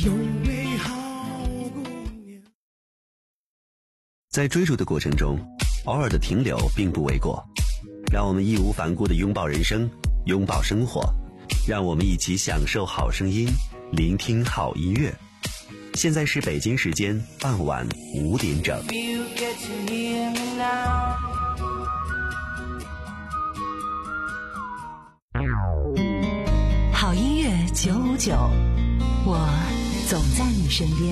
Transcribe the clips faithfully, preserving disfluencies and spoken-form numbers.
有美好过年。 在追逐的过程中，偶尔的停留并不为过。让我们义无反顾地拥抱人生，拥抱生活，让我们一起享受好声音，聆听好音乐。现在是北京时间傍晚五点整。 好音乐九五九，我总在你身边。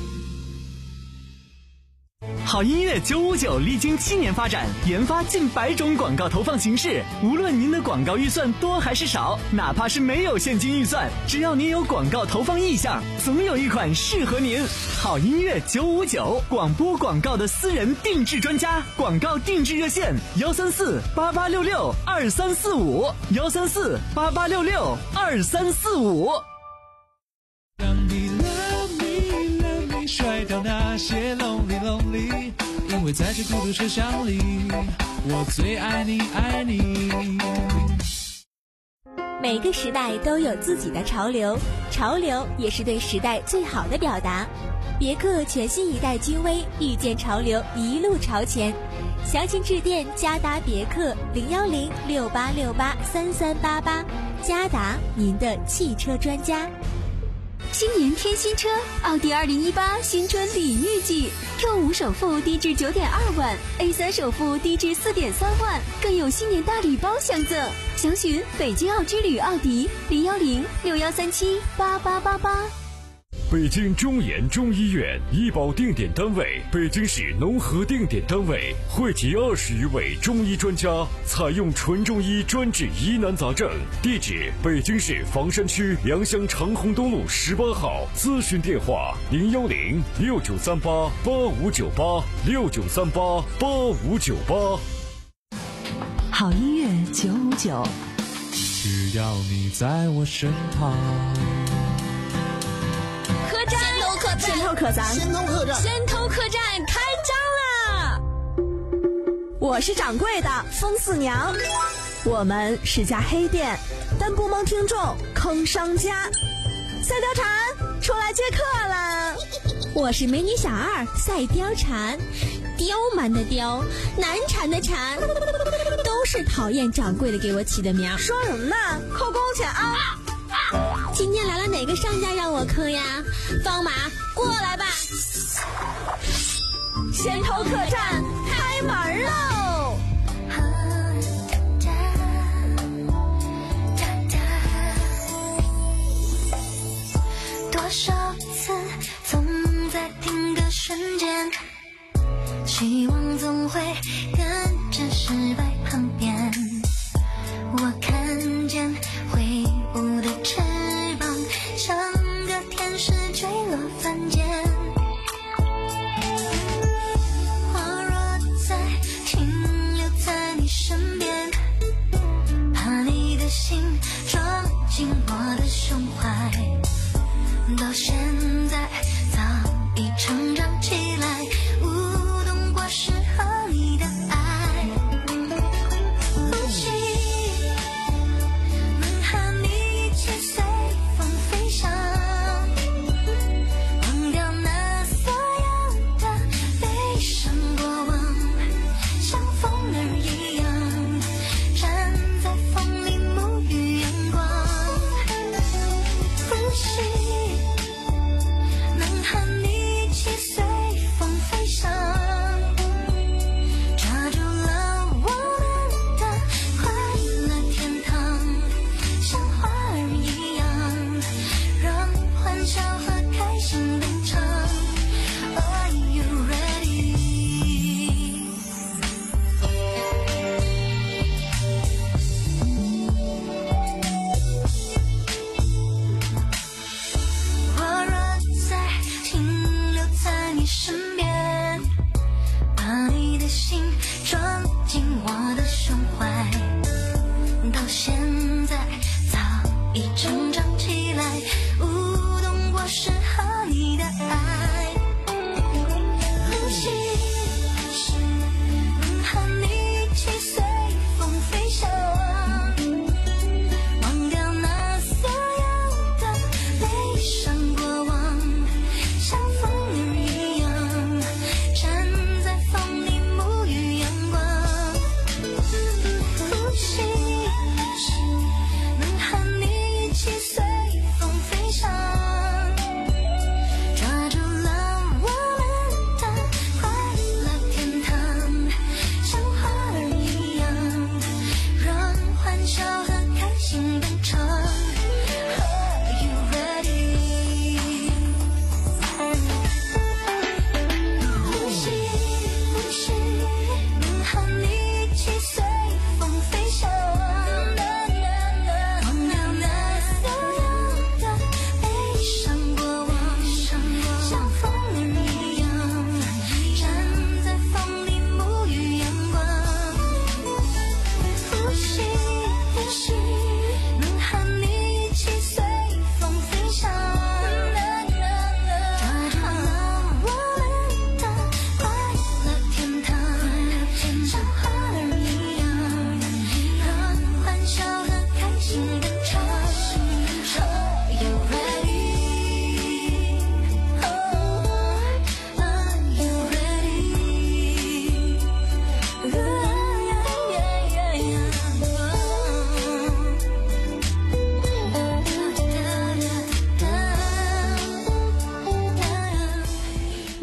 好音乐九五九历经七年发展，研发近百种广告投放形式。无论您的广告预算多还是少，哪怕是没有现金预算，只要您有广告投放意向，总有一款适合您。好音乐九五九，广播广告的私人定制专家，广告定制热线幺三四八八六六二三四五幺三四八八六六二三四五。 让你 love me love me 甩掉那些 lonely lonely， 因为在这孤独车厢里，我最爱你爱你。 每个时代都有自己的潮流，潮流也是对时代最好的表达。别克全新一代君威，遇见潮流，一路朝前。详情致电嘉达别克零幺零六八六八三三八八，嘉达您的汽车专家。 新年添新车，奥迪二零一八新春礼遇季 ，Q 五首付低至九点二万 ，A 三首付低至四点三万，更有新年大礼包相赠。详询北京奥之旅奥迪零幺零六幺三七八八八八。 北京中研中医院医保定点单位，北京市农合定点单位，汇集二十余位中医专家，采用纯中医专治疑难杂症。地址：北京市房山区良乡长虹东路十八号。咨询电话：零幺零六九三八八五九八六九三八八五九八。 好音乐九五九， 只要你在我身旁。 先头客栈， 先头客栈， 先头客栈开张了！我是掌柜的风四娘，我们是家黑店，但不蒙听众坑商家。赛貂蝉出来接客了，我是美女小二赛貂蝉，刁蛮的刁，难缠的缠，都是讨厌掌柜的给我起的名。说什么呢？扣工钱啊！今天来了哪个商家让我坑呀？方马过来吧！先头客栈开门喽！ 多少次总在听的瞬间，希望总会跟着失败旁边，我看见挥舞的翅膀，像个天使坠落凡间。我若再停留在你身边，怕你的心装进我的胸怀，到现在早已成长起来，无动过适合你的爱。呼吸能和你一起随风飞翔，忘掉那所有的悲伤过往，像风儿一样站在风里沐浴阳光。呼吸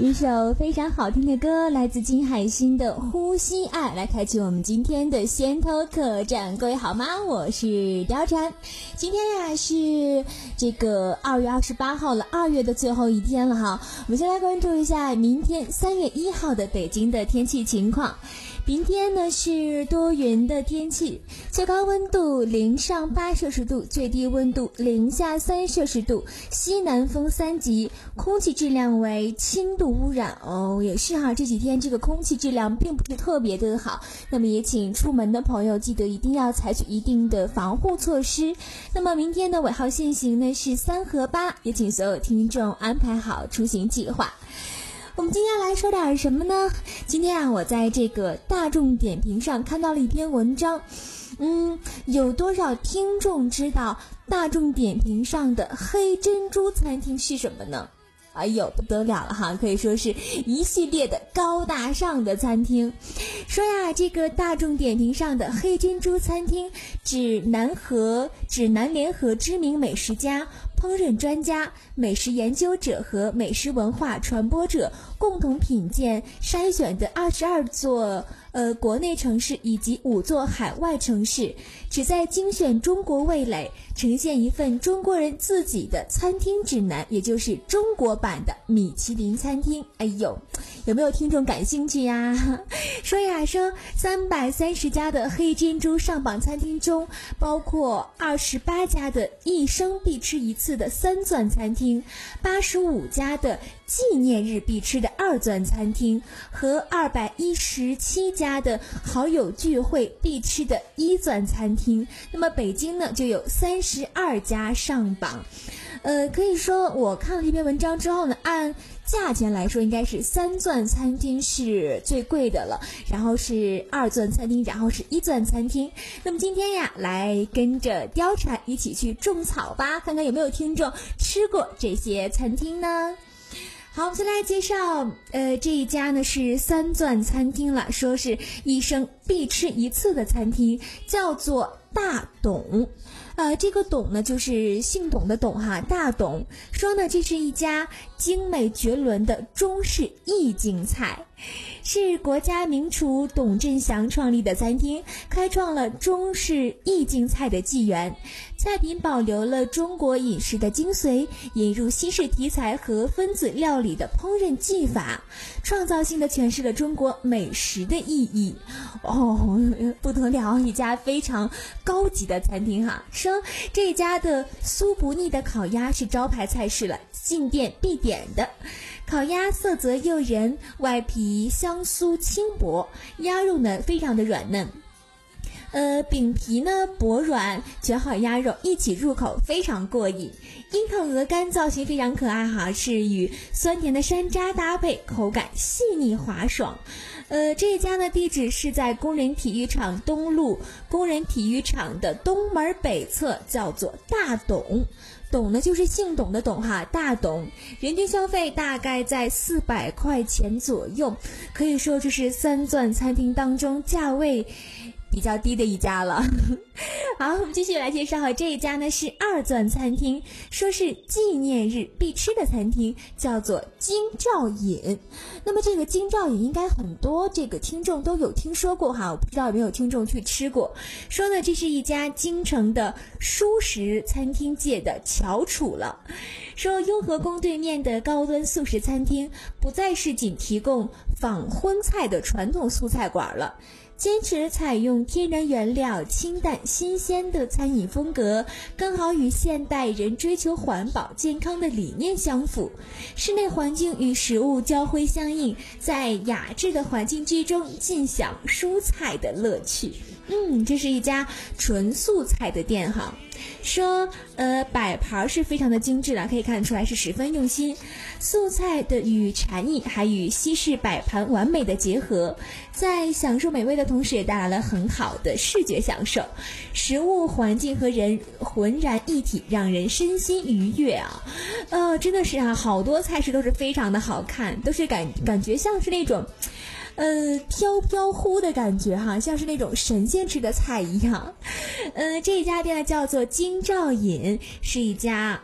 一首非常好听的歌，来自金海心的《呼吸爱》，来开启我们今天的先头客栈。各位好吗？我是貂蝉。今天呀是这个二月二十八号了，二月的最后一天了哈。我们先来关注一下明天三月一号的北京的天气情况。明天呢是多云的天气，最高温度零上八摄氏度，最低温度零下三摄氏度，西南风三级，空气质量为轻度污染哦。也是哈，这几天这个空气质量并不是特别的好，那么也请出门的朋友记得一定要采取一定的防护措施。那么明天的尾号限行呢是三和八，也请所有听众安排好出行计划。我们今天来说点什么呢？今天啊，我在这个大众点评上看到了一篇文章，嗯，有多少听众知道大众点评上的黑珍珠餐厅是什么呢？哎呦，不得了了哈，可以说是一系列的高大上的餐厅。说呀，这个大众点评上的黑珍珠餐厅指南河指南联合知名美食家、烹饪专家、美食研究者和美食文化传播者共同品鉴筛选的二十二座呃国内城市以及五座海外城市，旨在精选中国味蕾，呈现一份中国人自己的餐厅指南，也就是中国版的米其林餐厅。哎呦，有没有听众感兴趣呀？说呀说三百三十家的黑珍珠上榜餐厅中，包括二十八家的一生必吃一次的三钻餐厅，八十五家的纪念日必吃的二钻餐厅和二百一十七家的好友聚会必吃的一钻餐厅。那么北京呢就有三十二家上榜。呃，可以说我看了这篇文章之后呢，按价钱来说应该是三钻餐厅是最贵的了，然后是二钻餐厅，然后是一钻餐厅。那么今天呀，来跟着貂蝉一起去种草吧，看看有没有听众吃过这些餐厅呢？好，我们先来介绍，呃，这一家呢是三钻餐厅了，说是一生必吃一次的餐厅，叫做大董。呃，这个董呢就是姓董的董哈，大董。说呢，这是一家精美绝伦的中式意境菜，是国家名厨董振祥创立的餐厅，开创了中式意境菜的纪元。菜品保留了中国饮食的精髓，引入西式题材和分子料理的烹饪技法，创造性的诠释了中国美食的意义。哦，不得了，一家非常高级的餐厅哈。说这家的酥不腻的烤鸭是招牌菜式了，进店必点的。烤鸭色泽诱人，外皮香酥轻薄，鸭肉呢非常的软嫩。呃，饼皮呢薄软，卷好鸭肉一起入口，非常过瘾。樱桃鹅肝造型非常可爱哈，是与酸甜的山楂搭配，口感细腻滑爽。呃，这一家呢地址是在工人体育场东路，工人体育场的东门北侧，叫做大董。董呢就是姓董的董哈，大董。人均消费大概在四百块钱左右，可以说这是三钻餐厅当中价位比较低的一家了。好，我们继续来介绍这一家呢是二钻餐厅，说是纪念日必吃的餐厅，叫做京兆尹。那么这个京兆尹应该很多这个听众都有听说过哈，我不知道有没有听众去吃过。说呢，这是一家京城的蔬食餐厅界的翘楚了。说雍和宫对面的高端素食餐厅不再是仅提供仿荤菜的传统素菜馆了，坚持采用天然原料、清淡新鲜的餐饮风格，更好与现代人追求环保健康的理念相符。室内环境与食物交辉相映，在雅致的环境之中尽享蔬菜的乐趣。嗯，这是一家纯素菜的店哈。说呃摆盘是非常的精致了，可以看得出来是十分用心。素菜的与禅意还与西式摆盘完美的结合，在享受美味的同时也带来了很好的视觉享受。食物、环境和人浑然一体，让人身心愉悦啊！呃，真的是啊，好多菜式都是非常的好看，都是感感觉像是那种呃飘飘忽的感觉哈，像是那种神仙吃的菜一样。呃，这一家店呢叫做京兆尹，是一家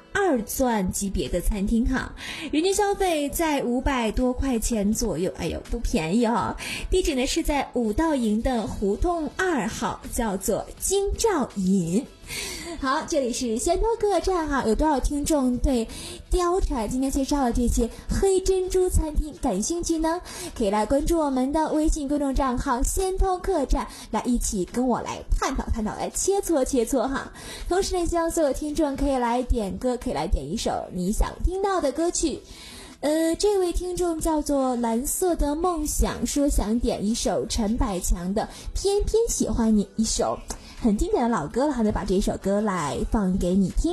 二钻级别的餐厅哈，人均消费在五百多块钱左右，哎呦不便宜哈、哦。地址呢是在五道营的胡同二号，叫做金兆饮。好，这里是先头客栈哈，有多少听众对貂蝉今天介绍的这些黑珍珠餐厅感兴趣呢？可以来关注我们的微信公众账号先头客栈，来一起跟我来探讨探讨，来切磋切磋哈。同时呢，希望所有听众可以来点歌，可以来点一首你想听到的歌曲。呃，这位听众叫做蓝色的梦想，说想点一首陈百强的《偏偏喜欢你》，一首很经典的老歌了，还得把这首歌来放给你听。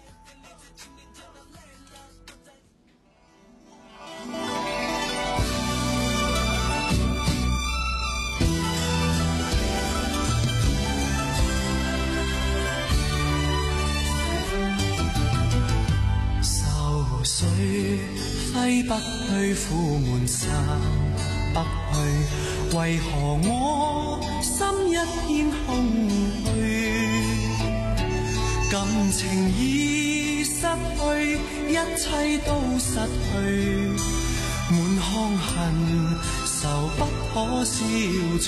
愁緒揮不去，苦悶散不去，為何我心一片空虛？感情已失去，一切都失去，滿腔恨愁不可消除。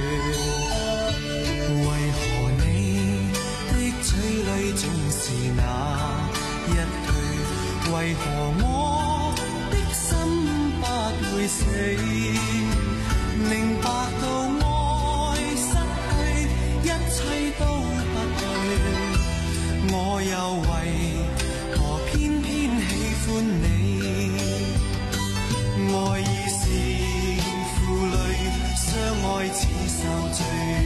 為何你的嘴裡總是那一句？為何我的心不會死？明白到愛失去，一切都不對，我又為何偏偏喜歡你？愛已是負累，相愛似受罪，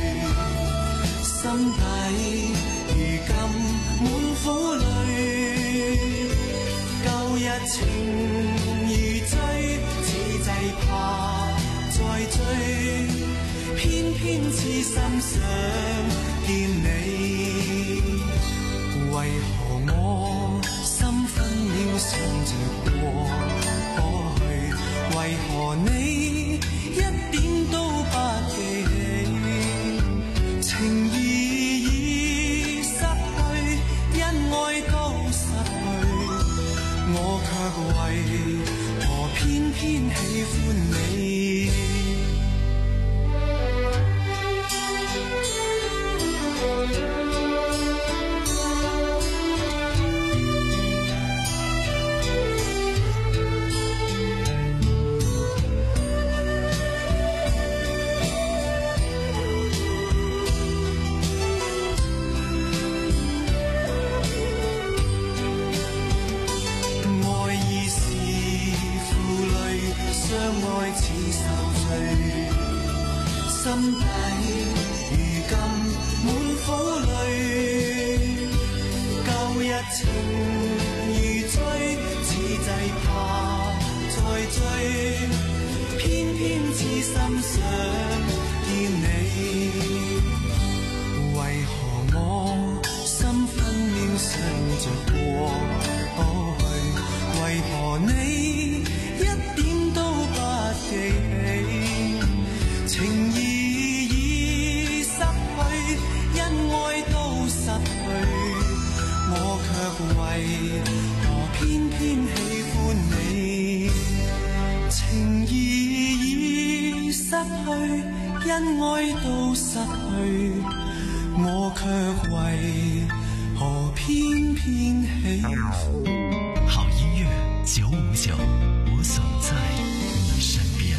心底如今滿苦淚。舊日情如醉，此際怕再追，偏偏痴心想見你。為何我心分秒想着過過去？為何你一點都不記起？情義已失去，因愛都失去，我卻為何偏偏喜歡你？心底如今滿苦淚，舊日情如醉，此際怕再追，偏偏痴心想見你。為何我心分秒想着過去？為何你一點都不記起？情義已失去，因愛都失去，我卻為何偏偏喜歡你？情義已失去，因愛都失去，我卻為何偏偏喜歡。 好音樂九五九，我總在你身邊。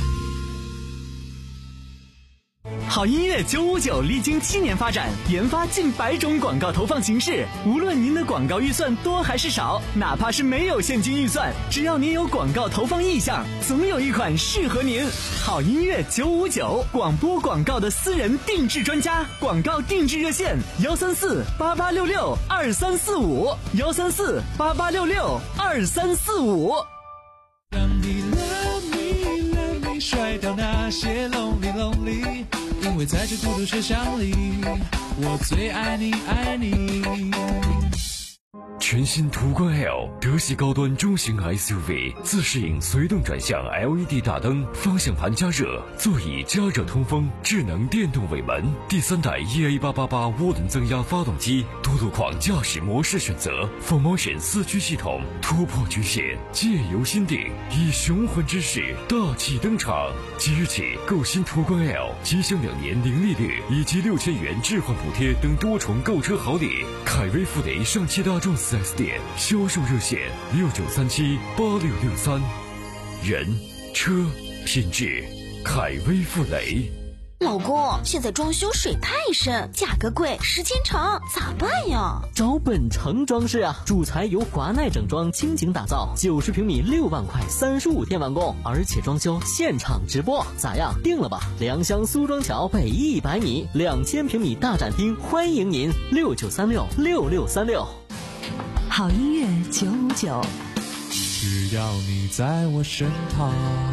好音乐九五九历经七年发展，研发近百种广告投放形式。无论您的广告预算多还是少，哪怕是没有现金预算，只要您有广告投放意向，总有一款适合您。好音乐九五九，广播广告的私人定制专家，广告定制热线：幺三四八八六六二三四五，幺三四八八六六二三四五。 让你 love me love me 甩掉那些 lonely lonely， 因为在这孤独车厢里，我最爱你爱你。 全新途观 L 德系高端中型 S U V， 自适应随动转向 L E D 大灯，方向盘加热，座椅加热通风，智能电动尾门，第三代 E A 八八八涡轮增压发动机，多路况驾驶模式选择 ，Full Motion 四驱系统，突破局限，借由心定，以雄浑之势大气登场。即日起购新途观 L， 即享两年零利率以及六千元置换补贴等多重购车好礼。凯威富雷上汽大众四 S 店销售热线六九三七八六六三，人车品质，凯威富雷。 老公，现在装修水太深，价格贵，时间长，咋办呀？ 找本城装饰啊，主材由华奈整装倾情打造，九十平米六万块，三十五天完工，而且装修现场直播，咋样？定了吧？良乡苏庄桥北一百米，两千平米大展厅，欢迎您，六九三六六六三六。 好音乐九五九， 只要你在我身旁。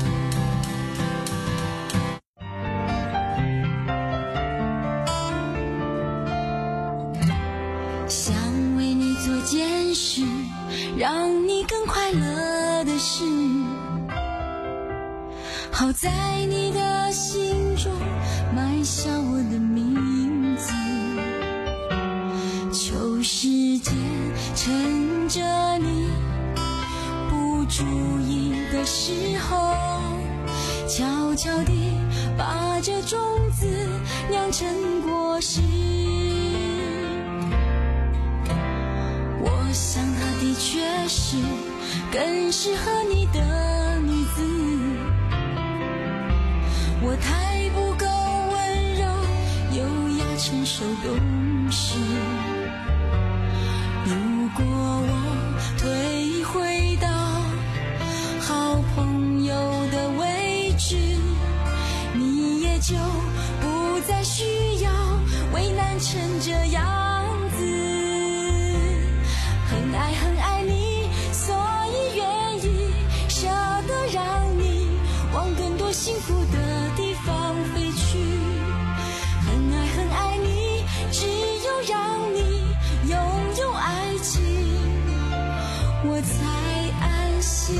想为你做件事，让你更快乐的事，好在你的心中埋下我的名字。求时间趁着你不注意的时候，悄悄地把这种子酿成果实。我想她的确是更适合你的女子，我太不够温柔优雅成熟懂事。如果我退回到好朋友的位置，你也就不再需要为难成这样子。很爱很爱你，所以愿意舍得让你往更多幸福的地方飞去。很爱很爱你，只有让你拥有爱情，我才安心。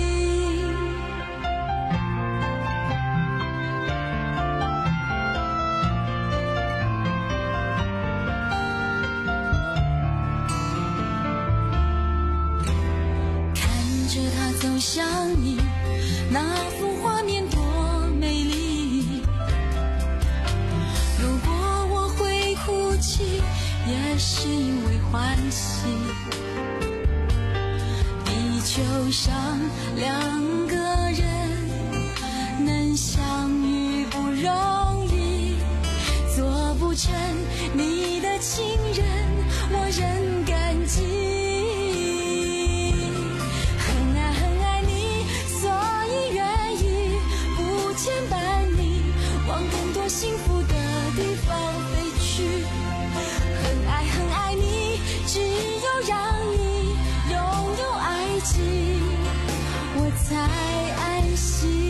看着他走向你，那幅画面多美丽。如果我会哭泣，也是因为欢喜。地球上两个人能相遇不容易，做不成你的情人，我仍感激。很爱很爱你，所以愿意不牵绊你，往更多幸福的地方飞去。很爱很爱你，只有让你拥有爱情，我才安心。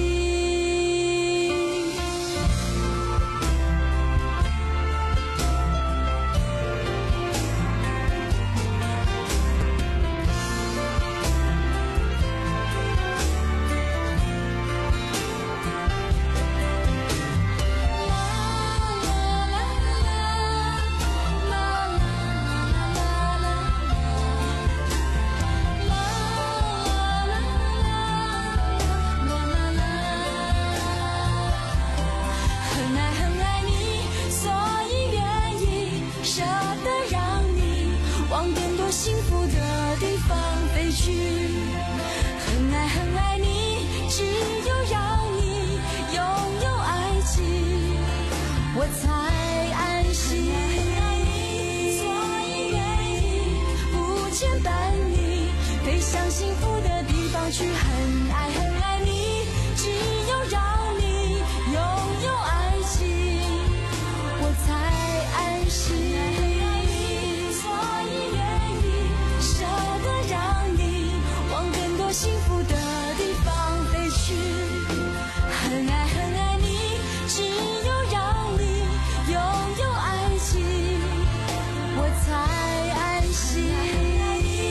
幸福的地方飞去，很爱很爱你，只有让你拥有爱情，我才安心。所以愿意不牵绊你，飞向幸福的地方去。很爱很爱你，只有让你拥有爱情，我才安心。幸福的地方飞去，很爱很爱你，只有让你拥有爱情，我才安心。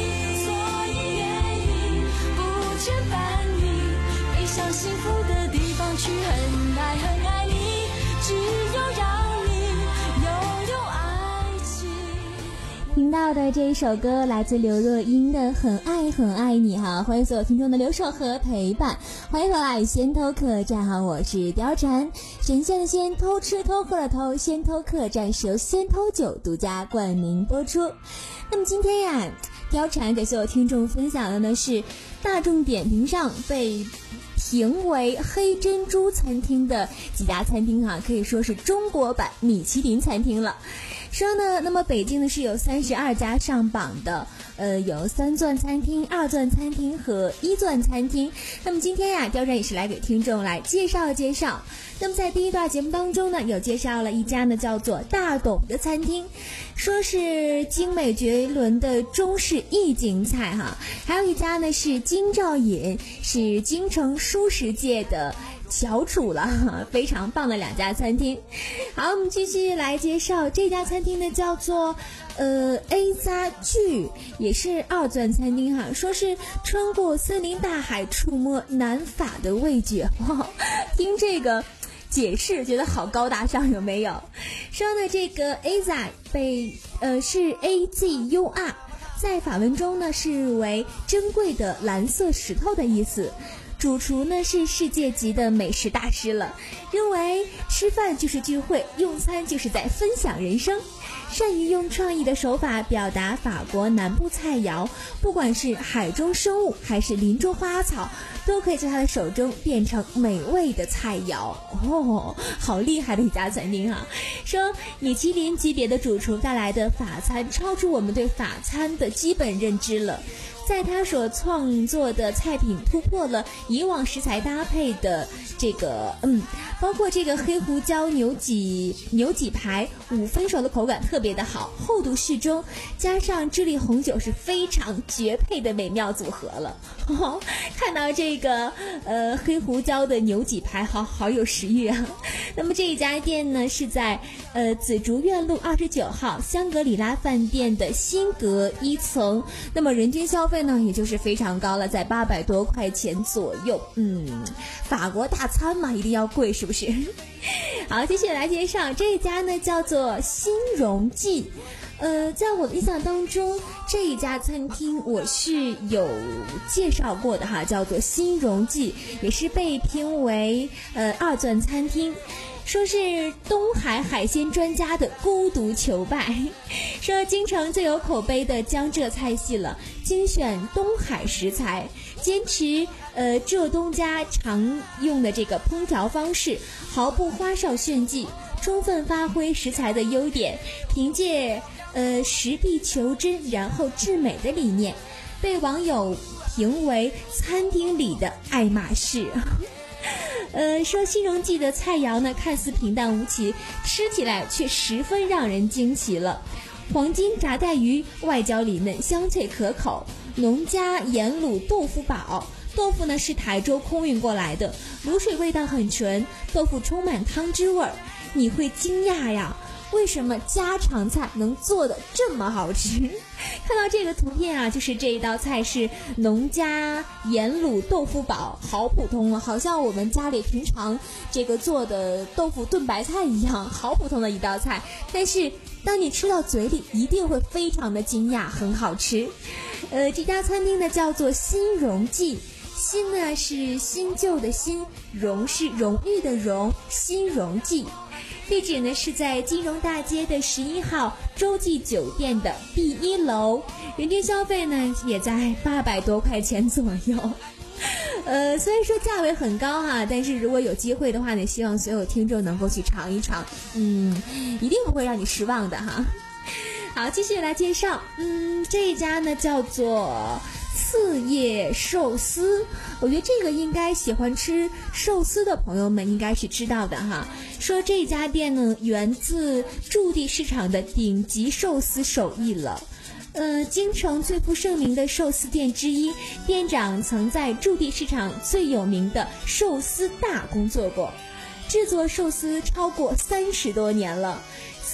许很爱很爱你，只有让你拥有爱情。 听到的这一首歌来自刘若英的《很爱很爱你》哈，欢迎所有听众的留守和陪伴，欢迎回来先偷客栈哈，我是貂蝉，神仙的仙，偷吃偷喝的偷，先偷客栈是由先偷酒独家冠名播出。那么今天呀，貂蝉给所有听众分享的呢是大众点评上被评为黑珍珠餐厅的几家餐厅哈，可以说是中国版米其林餐厅了。说呢，那么北京呢是有三十二家上榜的，呃，有三钻餐厅、二钻餐厅和一钻餐厅。那么今天呀，貂蝉也是来给听众来介绍介绍。那么在第一段节目当中呢，有介绍了一家呢叫做大董的餐厅，说是精美绝伦的中式意境菜哈。还有一家呢是京兆尹，是京城蔬食界的翘楚了，非常棒的两家餐厅。好，我们继续来介绍这家餐厅呢，叫做呃 A 家聚，也是二钻餐厅哈。说是穿过森林大海，触摸南法的味觉。哇，听这个解释觉得好高大上，有没有？说呢，这个 A 家被呃是 A Z U R， 在法文中呢是为珍贵的蓝色石头的意思。主厨呢是世界级的美食大师了，认为吃饭就是聚会，用餐就是在分享人生，善于用创意的手法表达法国南部菜肴，不管是海中生物还是林中花草，都可以在他的手中变成美味的菜肴。哦，好厉害的一家餐厅啊！说米其林级别的主厨带来的法餐超出我们对法餐的基本认知了，在他所创作的菜品突破了以往食材搭配的这个嗯，包括这个黑胡椒牛脊牛脊排五分熟的口感特别的好，厚度适中，加上智利红酒是非常绝配的美妙组合了。哦，看到这个呃黑胡椒的牛脊排，好好有食欲啊。那么这一家店呢是在呃紫竹院路二十九号香格里拉饭店的新阁一层，那么人均消费呢也就是非常高了，在八百多块钱左右。嗯，法国大餐嘛，一定要贵，是不是？好，继续来介绍这一家呢，叫做新荣记。呃，在我的印象当中，这一家餐厅我是有介绍过的哈，叫做新荣记，也是被评为呃二钻餐厅。说是东海海鲜专家的孤独求败，说京城最有口碑的江浙菜系了，精选东海食材，坚持呃浙东家常用的这个烹调方式，毫不花哨炫技，充分发挥食材的优点，凭借呃实地求真然后至美的理念，被网友评为餐厅里的爱马仕。呃，说新荣记的菜肴呢，看似平淡无奇，吃起来却十分让人惊奇了。黄金炸带鱼外焦里嫩，香脆可口；农家盐卤豆腐煲，豆腐呢是台州空运过来的，卤水味道很纯，豆腐充满汤汁味儿。你会惊讶呀，为什么家常菜能做得这么好吃？看到这个图片啊，就是这一道菜是农家盐卤豆腐煲，好普通啊，好像我们家里平常这个做的豆腐炖白菜一样，好普通的一道菜，但是当你吃到嘴里一定会非常的惊讶，很好吃。呃，这家餐厅呢叫做新荣记，新呢是新旧的新，荣是荣誉的荣，新荣记。地址呢是在金融大街的十一号洲际酒店的 B 一楼，人均消费呢也在八百多块钱左右。呃，虽然说价位很高哈，但是如果有机会的话呢，希望所有听众能够去尝一尝，嗯，一定不会让你失望的哈。好，继续来介绍，嗯，这一家呢叫做四叶寿司，我觉得这个应该喜欢吃寿司的朋友们应该是知道的哈。说这家店呢源自驻地市场的顶级寿司手艺了，呃，京城最负盛名的寿司店之一，店长曾在驻地市场最有名的寿司大工作过，制作寿司超过三十多年了。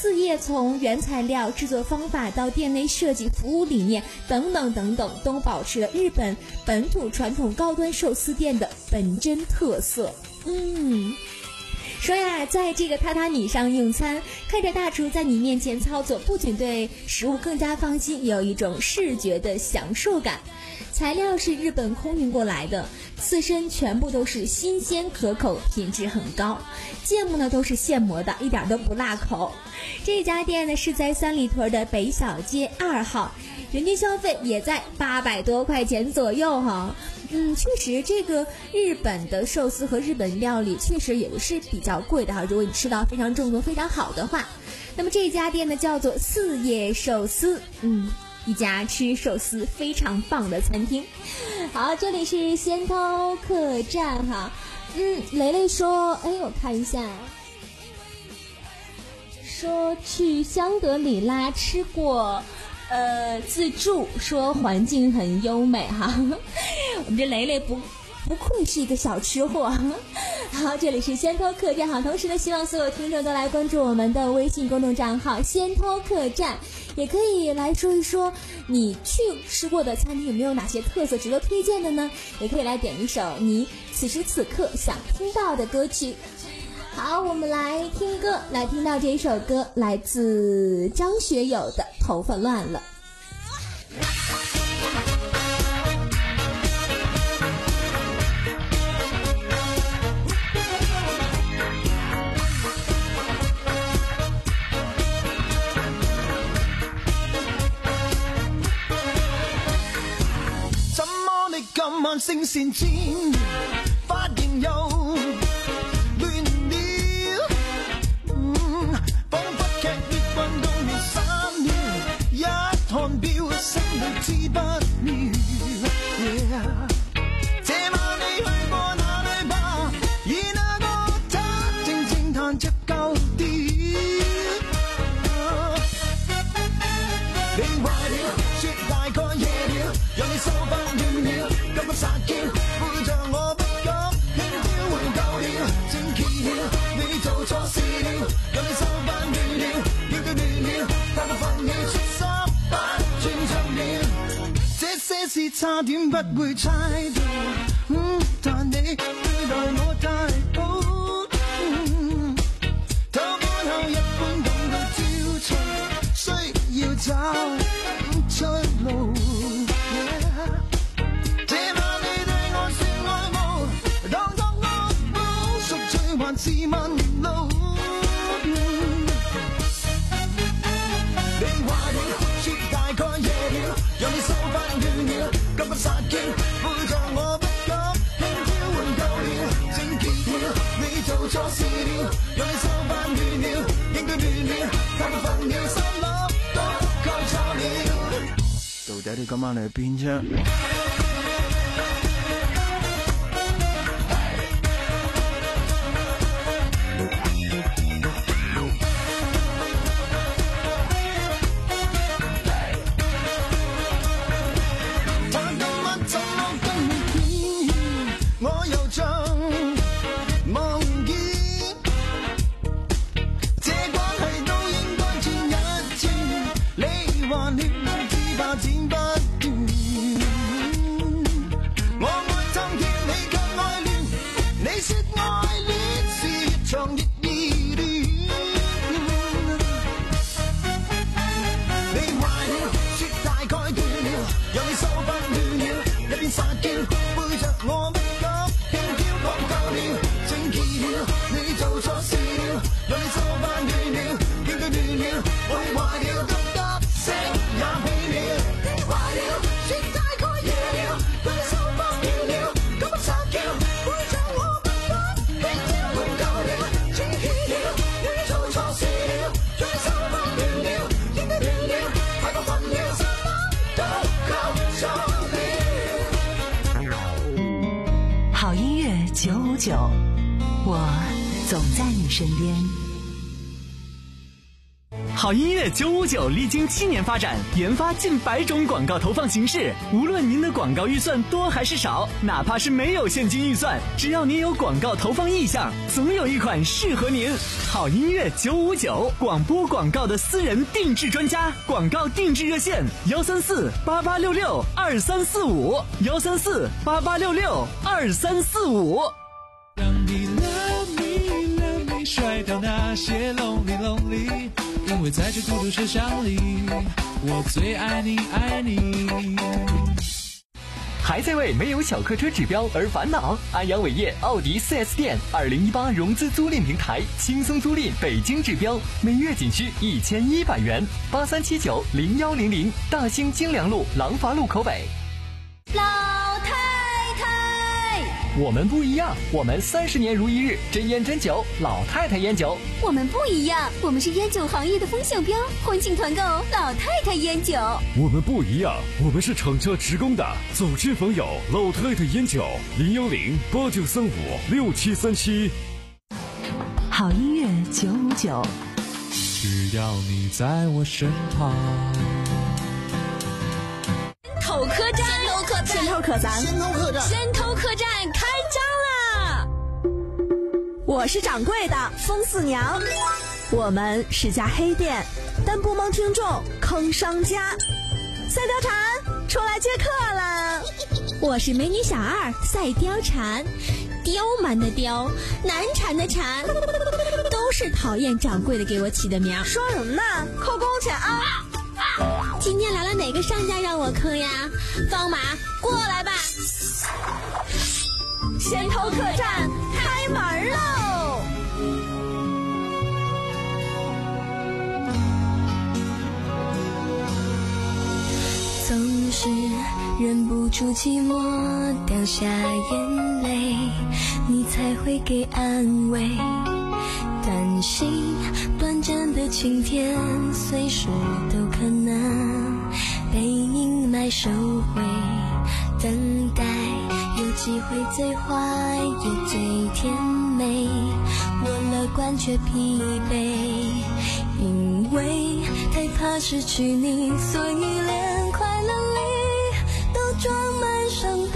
四叶从原材料、制作方法到店内设计、服务理念等等等等，都保持了日本本土传统高端寿司店的本真特色。嗯。说呀，在这个榻榻米上用餐，看着大厨在你面前操作，不仅对食物更加放心，也有一种视觉的享受感。材料是日本空运过来的，刺身全部都是新鲜可口，品质很高。芥末呢都是现磨的，一点都不辣口。这家店呢是在三里屯的北小街二号，人均消费也在八百多块钱左右哈。嗯，确实，这个日本的寿司和日本料理确实也是比较贵的哈。如果你吃到非常正宗、非常好的话，那么这家店呢叫做四叶寿司，嗯，一家吃寿司非常棒的餐厅。好，这里是仙偷客栈哈。嗯，雷雷说，哎，我看一下，说去香格里拉吃过。呃，自助，说环境很优美哈，我们这雷雷不不愧是一个小吃货。好，这里是仙偷客栈，好，同时呢，希望所有听众都来关注我们的微信公众账号仙偷客栈，也可以来说一说你去吃过的餐厅有没有哪些特色值得推荐的呢？也可以来点一首你此时此刻想听到的歌曲。好，我们来听歌，来听到这首歌，来自张学友的《头发乱了》。 怎麼你今晚聲線尖，發現有看表心裏知不妙、yeah. 這晚你去過哪裏吧？而那個他靜靜彈着舊調、啊、你壞了說大概夜了，讓你手不亂了，今晚撒嬌背着我不敢輕佻回舊了，正奇了你做錯事了，讓你手不亂了，要對亂了，但我煩了出心這些事差點不會猜到、嗯、但你對待我太好、嗯、偷看後一般感到焦躁，需要找出路、yeah. 這晚你對我說愛慕，當作我補贖罪還是萬年路、嗯、你壞了說大概夜了，讓你手不今晚撒嬌背着我不敢輕佻換舊了，正奇了你做錯事了，讓你手不亂了，應對亂了，太過分了，心諗都夠錯了，到底你今晚嚟邊啫？ 九，我总在你身边。 好音乐九五九历经七年发展，研发近百种广告投放形式。无论您的广告预算多还是少，哪怕是没有现金预算，只要您有广告投放意向，总有一款适合您。好音乐九五九，广播广告的私人定制专家，广告定制热线：幺三四八八六六二三四五，幺三四八八六六二三四五。 让你 love me love me 甩掉那些 lonely lonely， 因为在这孤独车厢里，我最爱你爱你。 还在为没有小客车指标而烦恼？安阳伟业奥迪 四 S 店二零一八融资租赁平台，轻松租赁北京指标，每月仅需一千一百元。八三七九零幺零零，大兴京良路廊坊路口北。 老太太， 我们不一样，我们三十年如一日，真烟真酒，老太太烟酒。 我们不一样，我们是烟酒行业的风向标，欢庆团购老太太烟酒。 我们不一样，我们是厂家直供的，走亲访友，老太太烟酒，零幺零八九三五六七三七。 好音乐九五九， 只要你在我身旁。 头客栈，先头客栈， 先头客栈， 先头客栈开张啦！我是掌柜的风四娘，我们是家黑店，但不蒙听众坑商家。赛貂蝉出来接客了， 我是美女小二赛貂蝉，刁蛮的刁，难缠的缠，都是讨厌掌柜的给我起的名。 说什么呢？扣工钱啊！ 今天来了哪个商家让我坑呀？方马过来吧！ 先头客栈开门喽！ 总是忍不住寂寞，掉下眼泪，你才会给安慰。担心短暂的晴天，随时都可能被阴霾收回。等待有机会，最坏也最甜美。我乐观却疲惫，因为太怕失去你，所以连快乐里都装满伤悲。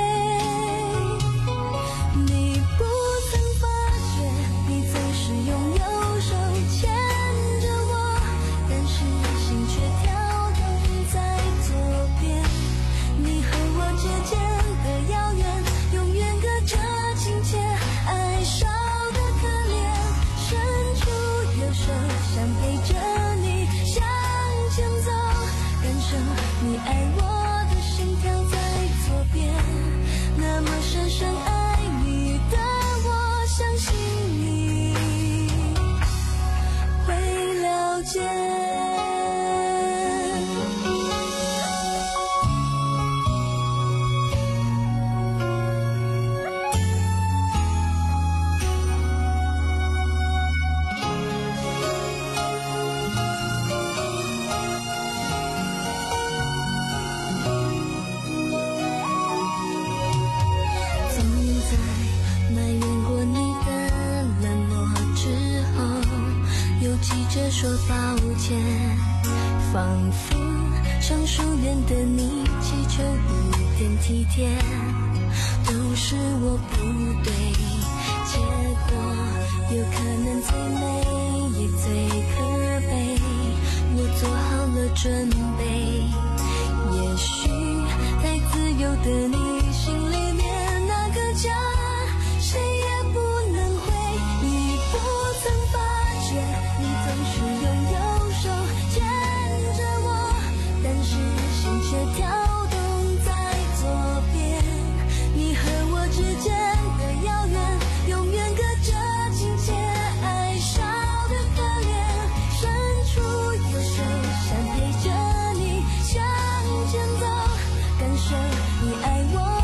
说抱歉，仿佛像疏远的你，祈求一点体贴，都是我不对，结果有可能最美也最可悲，我做好了准备，也许太自由的你心里面那个家，谁也不能回，你不曾发觉，你总是拥有手牵着我，但是心却跳动在左边，你和我之间的遥远永远隔着亲切，爱少的可怜，伸出右手想陪着你向前走，感受你爱我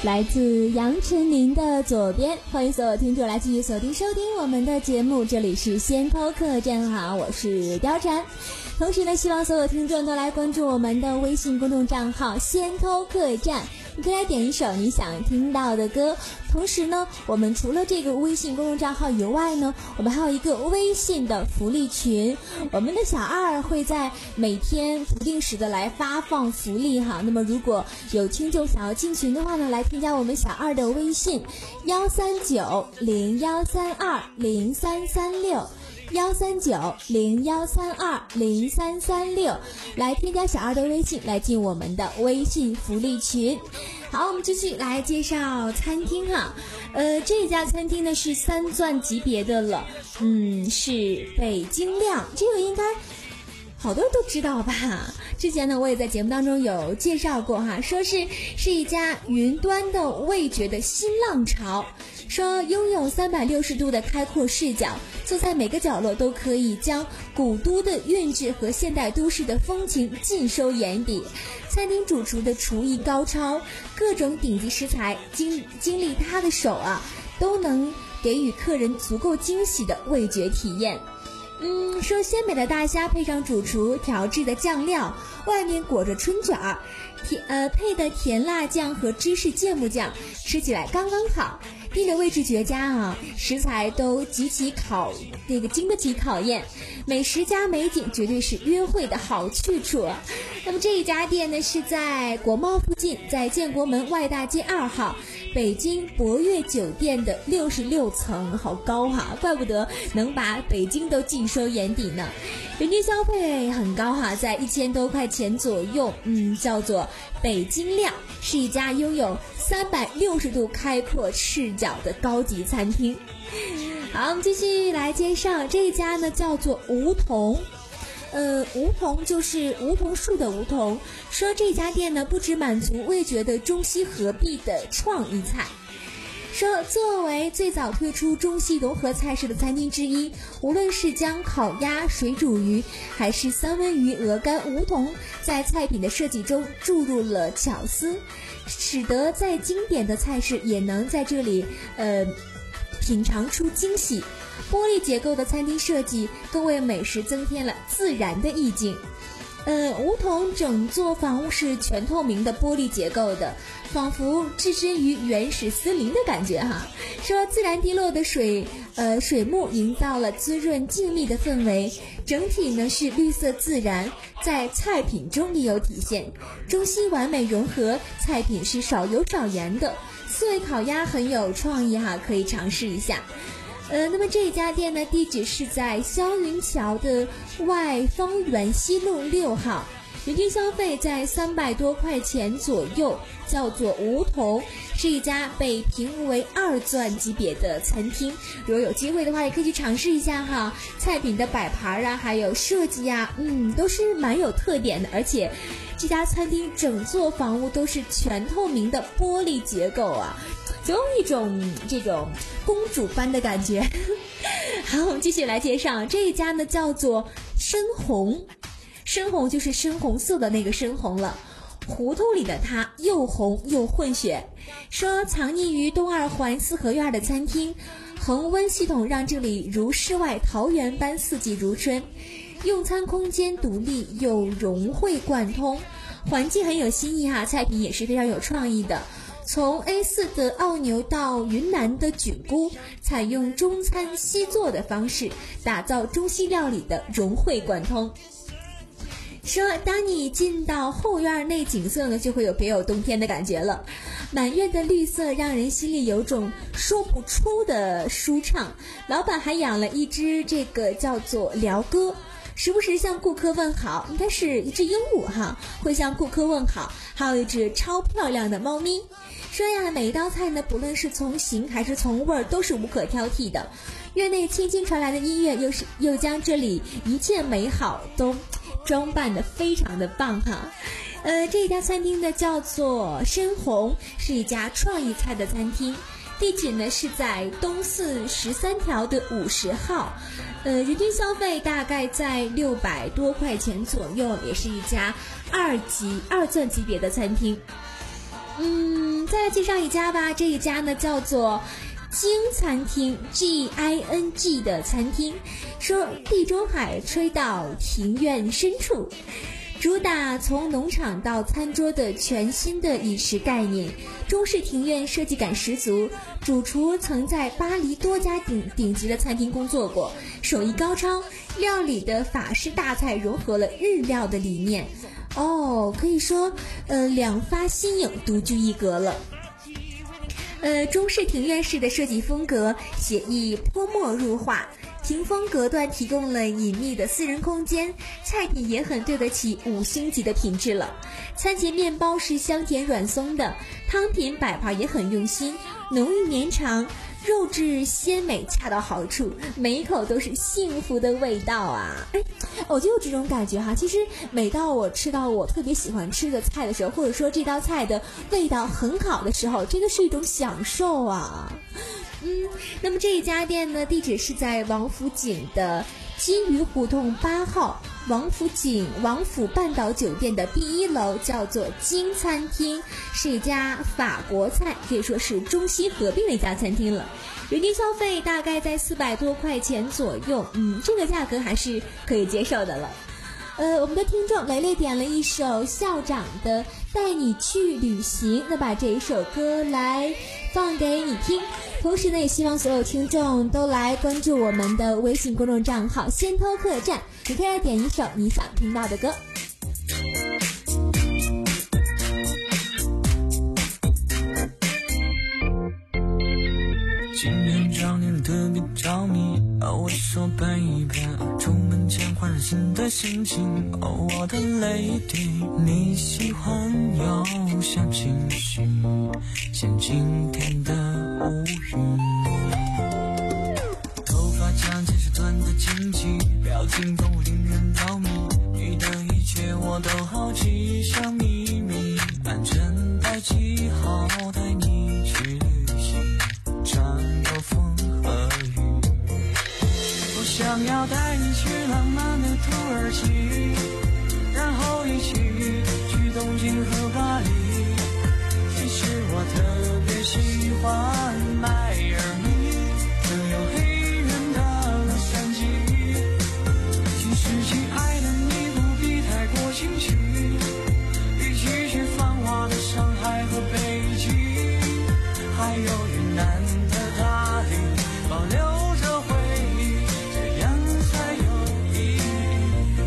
来自杨丞琳的左边。欢迎所有听众来继续锁定收听我们的节目，这里是先偷客栈，好，我是貂蝉。同时呢，希望所有听众都来关注我们的微信公众账号先偷客栈，你可以来点一首你想听到的歌。同时呢，我们除了这个微信公众账号以外呢，我们还有一个微信的福利群，我们的小二会在每天不定时的来发放福利哈。那么如果有听众想要进群的话呢，来添加我们小二的微信幺三九零幺三二零三三六。幺三九零幺三二零三三六，来添加小二的微信，来进我们的微信福利群。好，我们继续来介绍餐厅哈。呃，这家餐厅呢是三钻级别的了，嗯，是北京亮，这个应该好多人都知道吧？之前呢，我也在节目当中有介绍过哈，说是是一家云端的味觉的新浪潮，说拥有三百六十度的开阔视角，坐在每个角落都可以将古都的韵致和现代都市的风情尽收眼底。餐厅主厨的厨艺高超，各种顶级食材经经历他的手啊，都能给予客人足够惊喜的味觉体验。嗯，说鲜美的大虾配上主厨调制的酱料，外面裹着春卷儿，甜呃配的甜辣酱和芝士芥末酱，吃起来刚刚好。地理位置绝佳啊，食材都极其考那个经得起考验，美食加美景绝对是约会的好去处。那么这一家店呢是在国贸附近，在建国门外大街二号，北京博悦酒店的六十六层，好高哈、啊，怪不得能把北京都尽收眼底呢。人均消费很高哈、啊，在一千多块钱左右，嗯，叫做北京亮，是一家拥有三百六十度开阔视角的高级餐厅。好，我们继续来介绍这一家呢，叫做梧桐。呃，梧桐就是梧桐树的梧桐。说这家店呢，不只满足味觉的中西合璧的创意菜。说作为最早推出中西融合菜式的餐厅之一，无论是将烤鸭、水煮鱼还是三文鱼、鹅肝、梧桐在菜品的设计中注入了巧思，使得在经典的菜式也能在这里呃品尝出惊喜。玻璃结构的餐厅设计更为美食增添了自然的意境。呃，梧桐整座房屋是全透明的玻璃结构的，仿佛置身于原始森林的感觉哈。说自然滴落的水，呃，水幕营造了滋润静谧的氛围，整体呢是绿色自然，在菜品中也有体现，中西完美融合，菜品是少油少盐的。四味烤鸭很有创意哈，可以尝试一下。呃，那么这家店呢，地址是在霄云桥的外方圆西路六号，人均消费在三百多块钱左右，叫做梧桐，是一家被评为二钻级别的餐厅。如果有机会的话，也可以去尝试一下哈。菜品的摆盘啊，还有设计啊，嗯，都是蛮有特点的。而且这家餐厅整座房屋都是全透明的玻璃结构啊，总有一种这种公主般的感觉。好，我们继续来介绍这一家呢，叫做深红。深红就是深红色的那个深红了，胡同里的它又红又混血。说藏匿于东二环四合院的餐厅，恒温系统让这里如世外桃源般四季如春，用餐空间独立又融会贯通，环境很有新意哈，菜品也是非常有创意的。从 A 四 的澳牛到云南的菌菇，采用中餐西做的方式，打造中西料理的融会贯通。说当你进到后院内，景色呢就会有别有洞天的感觉了，满院的绿色让人心里有种说不出的舒畅。老板还养了一只这个叫做鹩哥，时不时向顾客问好，应该是一只鹦鹉哈，会向顾客问好。还有一只超漂亮的猫咪。说呀，每一道菜呢，不论是从形还是从味儿，都是无可挑剔的。院内轻轻传来的音乐，又是又将这里一切美好都装扮得非常的棒哈。呃，这家餐厅呢叫做深红，是一家创意菜的餐厅，地址呢是在东四十三条的五十号，呃，人均消费大概在六百多块钱左右，也是一家二级二钻级别的餐厅。 嗯，再来介绍一家吧，这一家呢叫做京餐厅 G I N G 的餐厅，说地中海吹到庭院深处，主打从农场到餐桌的全新的饮食概念，中式庭院设计感十足。主厨曾在巴黎多家顶顶级的餐厅工作过，手艺高超，料理的法式大菜融合了日料的理念，哦，可以说，呃，两发新颖，独具一格了。呃，中式庭院式的设计风格写意泼墨入画，屏风隔断提供了隐秘的私人空间，菜品也很对得起五星级的品质了。餐前面包是香甜软松的，汤品摆盘也很用心，浓郁绵长，肉质鲜美恰到好处，每一口都是幸福的味道啊！哎，我就有这种感觉哈。其实每到我吃到我特别喜欢吃的菜的时候，或者说这道菜的味道很好的时候，真的是一种享受啊。嗯，那么这一家店呢，地址是在王府井的金鱼胡同八号，王府井王府半岛酒店的第一楼，叫做京餐厅，是一家法国菜，可以说是中西合并的一家餐厅了。人均消费大概在四百多块钱左右，嗯，这个价格还是可以接受的了。呃，我们的听众雷雷点了一首校长的《带你去旅行》，那把这一首歌来放给你听。同时呢，也希望所有听众都来关注我们的微信公众账号先偷客栈，你可以来点一首你想听到的歌。 今年找你特别着迷，哦，我说 baby， 出门前换上新的心情，哦，我的 lady， 你喜欢有小情绪，像今天的无语，头发夹结实短的荆棘，表情动物令人着迷，你的一切我都好奇，像秘密，安全带记号带你去旅行，穿过风和雨，我想要带你去浪漫的土耳其，然后一起去东京和巴黎，其实我特别喜欢迈阿密，更有黑人的洛杉矶，其实亲爱的你不必太过心虚，一起去繁华的上海和北京，还有云南的大理，保留着回忆，这样才有意义。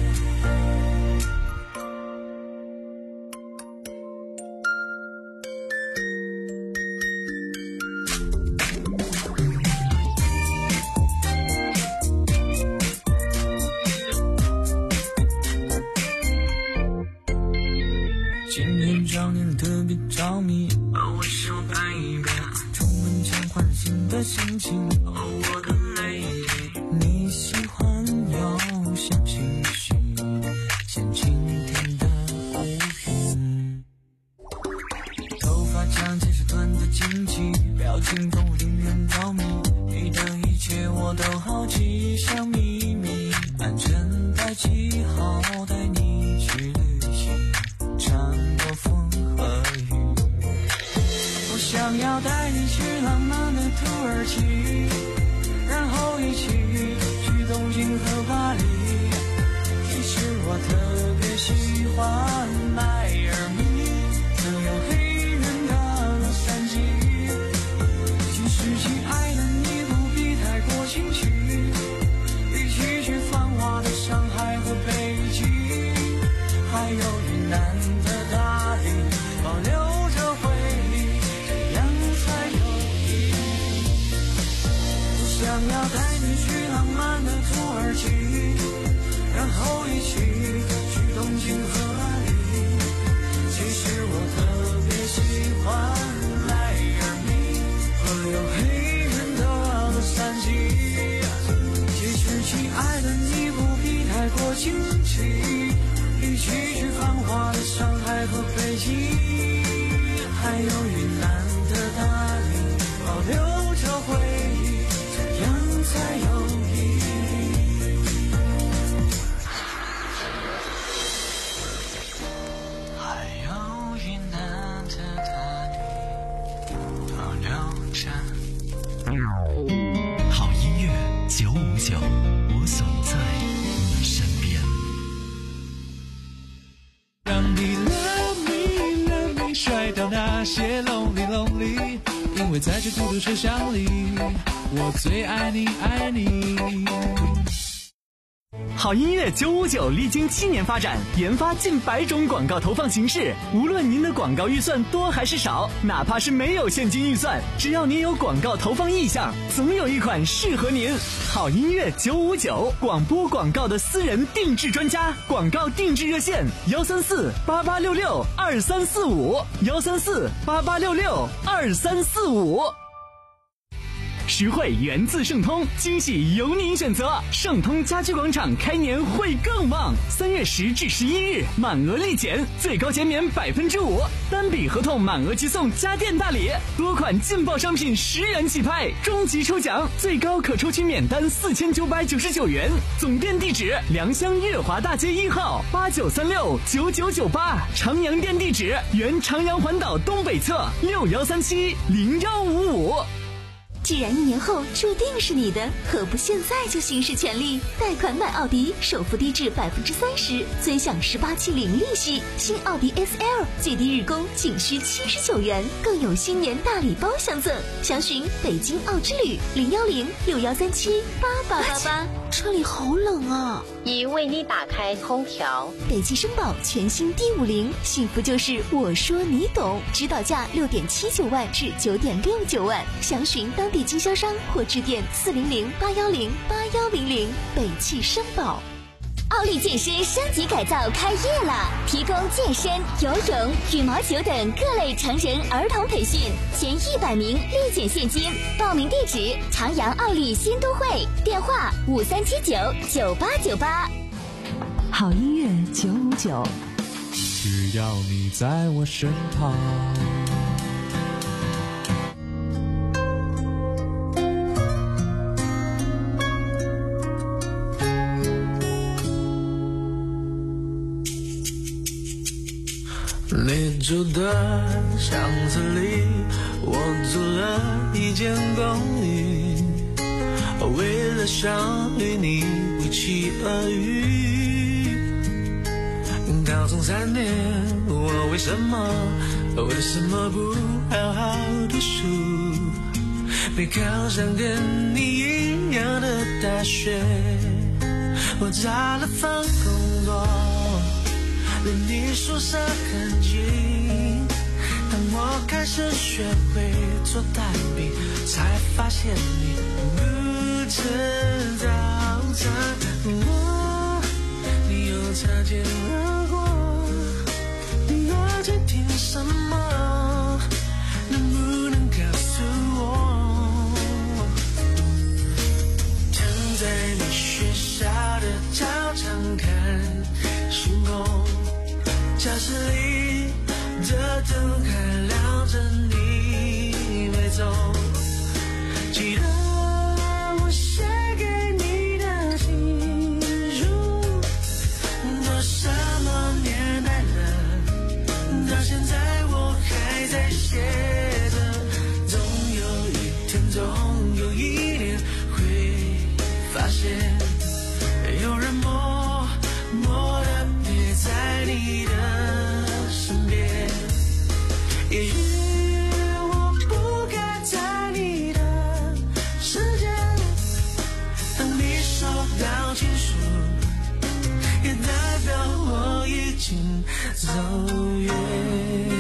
今年找你特别着迷，哦，我说 baby， 出门前换上新的心情，哦，我的 lady， 你喜欢有小情绪，像今天的乌云，头发夹结实短的荆棘，表情动物令人着迷，你的一切我都好奇，像秘密，安全带记号带你去旅行，穿过风和雨，我想要带你去浪漫的土耳其，然后一起去东京和巴黎，其实我特别喜欢迈阿密，更有黑人的洛杉矶，其实亲爱的你不必太过心虚，一起去繁华的上海和北京，还有云南的大理，保留着回忆，这样才有意义。我想要带你去浪漫的土耳其，然后一起去东京和巴黎， 因为在这孤独车厢里，我最爱你爱你。 好音乐九五九历经七年发展，研发近百种广告投放形式。无论您的广告预算多还是少，哪怕是没有现金预算，只要您有广告投放意向，总有一款适合您。好音乐九五九，广播广告的私人定制专家，广告定制热线：幺三四八八六六二三四五，幺三四八八六六二三四五。实惠源自盛通，惊喜由您选择。盛通家居广场开年会更旺，三月十至十一日满额立减，最高减免百分之五，单笔合同满额即送家电大礼，多款劲爆商品十元起拍，终极抽奖最高可抽取免单四千九百九十九元。总店地址：良乡月华大街一号八九三六九九九八，长阳店地址：原长阳环岛东北侧六幺三七零幺五五。 既然一年后注定是你的，何不现在就行使权利？贷款买奥迪，首付低至百分之三十，尊享十八期零利息。新奥迪 S L 最低日供仅需七十九元，更有新年大礼包相赠。详询北京奥之旅零幺零六幺三七八八八八。 车里好冷啊！ 已为你打开空调。 北汽绅宝全新 D 五零，幸福就是我说你懂，指导价六点七九万至九点六九万，详询当地经销商或致电四零零八幺零八幺零零。北汽绅宝。 奥利健身升级改造开业了，提供健身、游泳、羽毛球等各类成人儿童培训，前一百名立减现金。报名地址：长阳奥利新都会，电话五三七九九八九八。 好音乐九五九， 只要你在我身旁。 你住的巷子里，我租了一间公寓，为了想与你不期而遇。高中三年，我为什么为什么不好好读书，没考上跟你一样的大学？我找了份工作，离你宿舍很近，当我开始学会做蛋饼，才发现你不吃早餐。我，你又擦肩而过，你要去听什么？能不能告诉我？躺在你学校的操场看星空，教室里的灯还亮着，你没走。记得我写给你的情书，都什么年代了，到现在我还在写着。总有一天，总有一年会发现，有人默默地陪在你的身边。也许我不该在你的世界，当你收到情书，也代表我已经走远。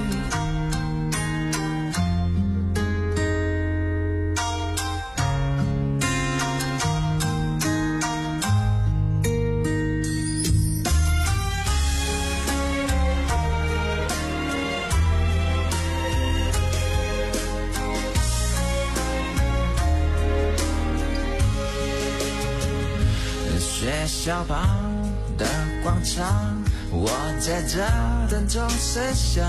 学校旁的广场，我在这等钟声响，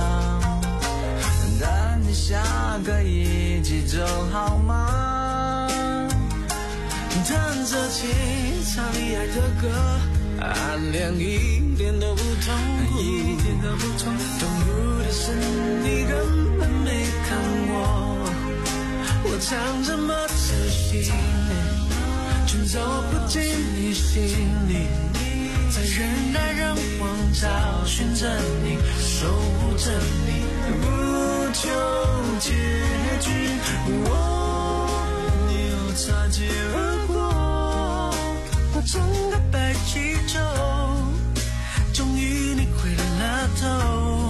等你下课一起走好吗？弹着琴唱你爱的歌，暗恋一点都不痛苦，一点都不痛苦。痛苦的是你根本没看我，我唱这么仔细，却走不进你心里，在人来人往找寻着你，守护着你，不求结局。 哦，你又擦肩而过，我整个白气球，终于你回了头。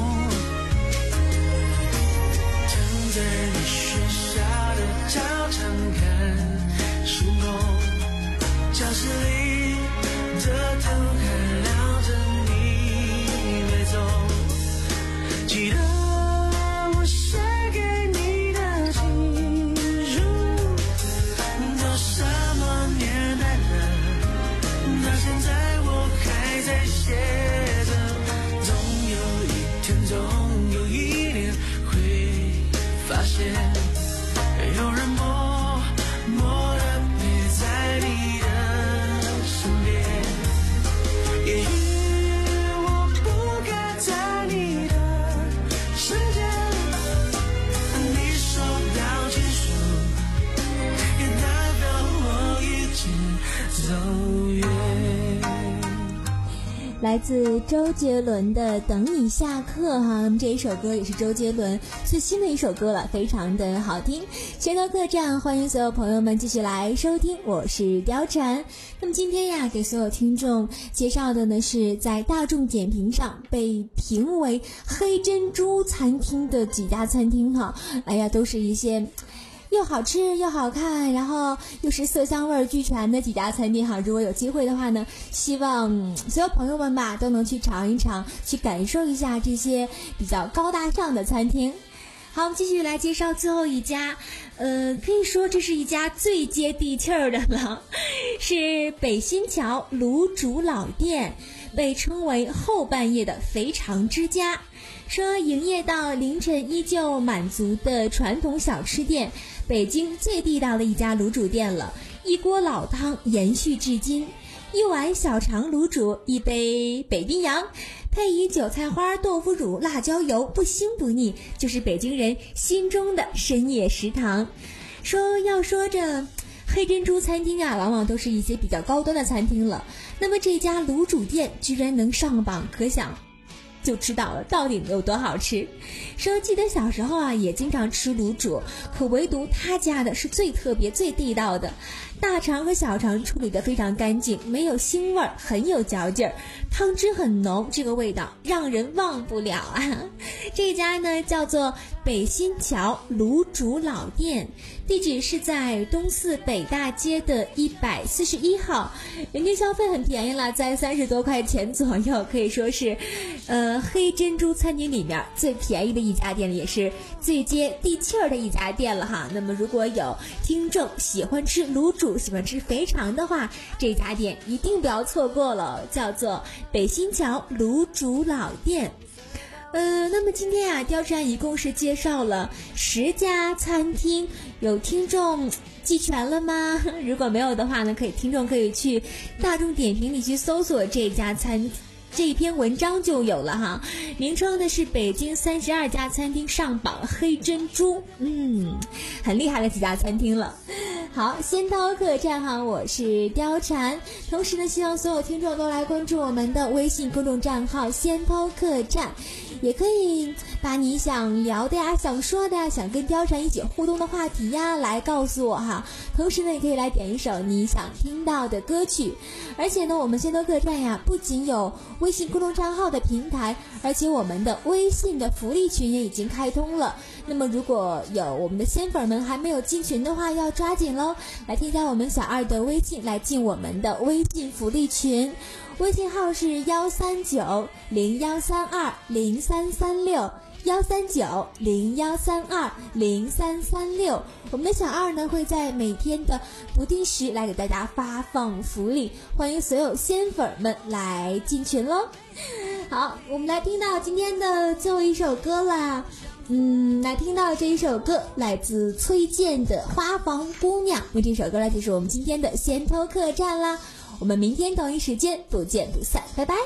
站在你学校的操场看星空，教室里的灯还亮着，你没走。记得我写给你的情书，都什么年代了，到现在我还在写着。总有一天，总有一年会发现，有人默默地陪在你的身边。也许我不该在你的世界，你收到情书，也代表我已经走远。 来自周杰伦的《等你下课》哈，那么这一首歌也是周杰伦最新的一首歌了，非常的好听。前头客栈，欢迎所有朋友们继续来收听，我是貂蝉。那么今天呀，给所有听众介绍的呢是在大众点评上被评为黑珍珠餐厅的几家餐厅哈，哎呀，都是一些又好吃又好看，然后又是色香味俱全的几家餐厅哈。如果有机会的话呢，希望所有朋友们吧都能去尝一尝，去感受一下这些比较高大上的餐厅。好，我们继续来介绍最后一家，呃，可以说这是一家最接地气儿的了，是北新桥卤煮老店，被称为后半夜的肥肠之家。说营业到凌晨依旧满足的传统小吃店，北京最地道的一家卤煮店了，一锅老汤延续至今，一碗小肠卤煮，一杯北冰洋，配以韭菜花、豆腐乳、辣椒油，不腥不腻，就是北京人心中的深夜食堂。说要说这黑珍珠餐厅啊，往往都是一些比较高端的餐厅了，那么这家卤煮店居然能上榜，可想就知道了到底有多好吃。说记得小时候啊也经常吃卤煮，可唯独他家的是最特别最地道的，大肠和小肠处理得非常干净，没有腥味，很有嚼劲儿，汤汁很浓，这个味道让人忘不了啊。这家呢叫做北新桥卤煮老店，地址是在东四北大街的一百四十一号，人均消费很便宜了，在三十多块钱左右，可以说是呃黑珍珠餐厅里面最便宜的一家店，也是最接地气儿的一家店了哈。那么如果有听众喜欢吃卤煮，喜欢吃肥肠的话，这家店一定不要错过了，叫做北新桥卤煮老店。呃，那么今天啊，貂蝉一共是介绍了十家餐厅，有听众记全了吗？如果没有的话呢，可以听众可以去大众点评里去搜索这家餐厅。这一篇文章就有了哈，名称呢是北京三十二家餐厅上榜黑珍珠，嗯，很厉害的几家餐厅了。好，先刀客栈哈，我是貂蝉，同时呢，希望所有听众都来关注我们的微信公众账号先刀客栈，也可以把你想聊的呀、想说的呀、想跟貂蝉一起互动的话题呀来告诉我哈。同时呢，也可以来点一首你想听到的歌曲。而且呢，我们先刀客栈呀，不仅有微信公众账号的平台，而且我们的微信的福利群也已经开通了。那么如果有我们的仙粉们还没有进群的话，要抓紧喽，来添加我们小二的微信，来进我们的微信福利群。微信号是幺三九零幺三二零三三六，幺三九零幺三二零三三六。我们的小二呢会在每天的不定时来给大家发放福利，欢迎所有仙粉们来进群喽。好，我们来听到今天的最后一首歌啦。嗯，来听到这一首歌来自崔健的《花房姑娘》，用这首歌来结束我们今天的先头客栈啦。我们明天同一时间不见不散，拜拜。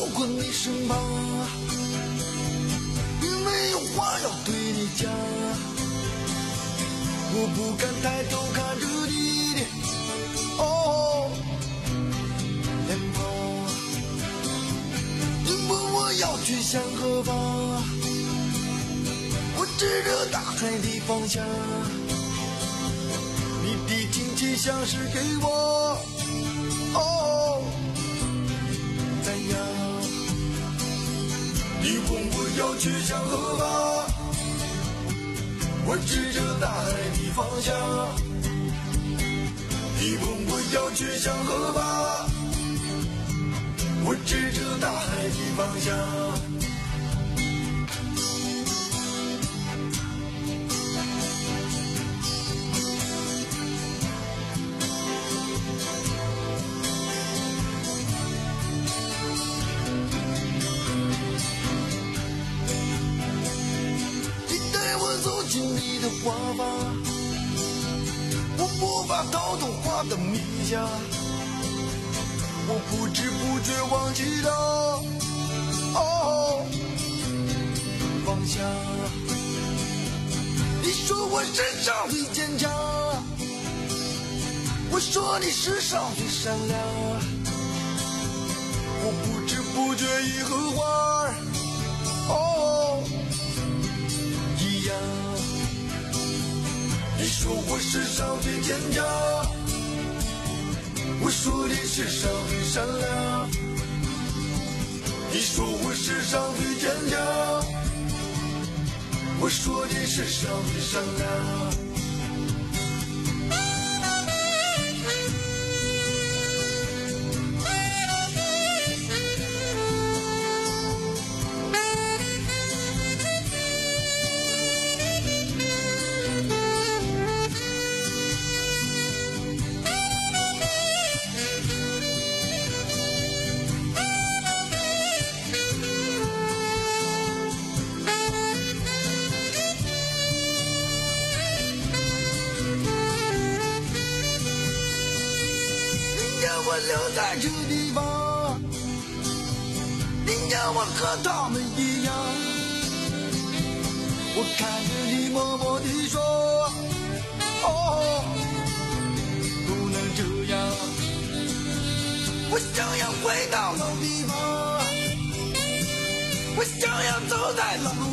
路过你身旁，也没有话要对你讲，我不敢抬头看着你的哦脸庞。你问我要去向何方，我指着大海的方向，你的亲切像是给我哦赞扬。你问我要去向何方，我指着大海的方向。你问我要去向何方，我指着大海的方向。经历的花吧，我无法逃脱花的迷下，我不知不觉忘记了哦放下。你说我身上最坚强，我说你世上最善良，我不知不觉已和花儿哦一样。你说我世上最坚强，我说你世上最善良。你说我世上最坚强，我说你世上最善良。我留在这地方，你让我和他们一样。我看着你默默地说，哦，不能这样。我想要回到老地方，我想要走在老路。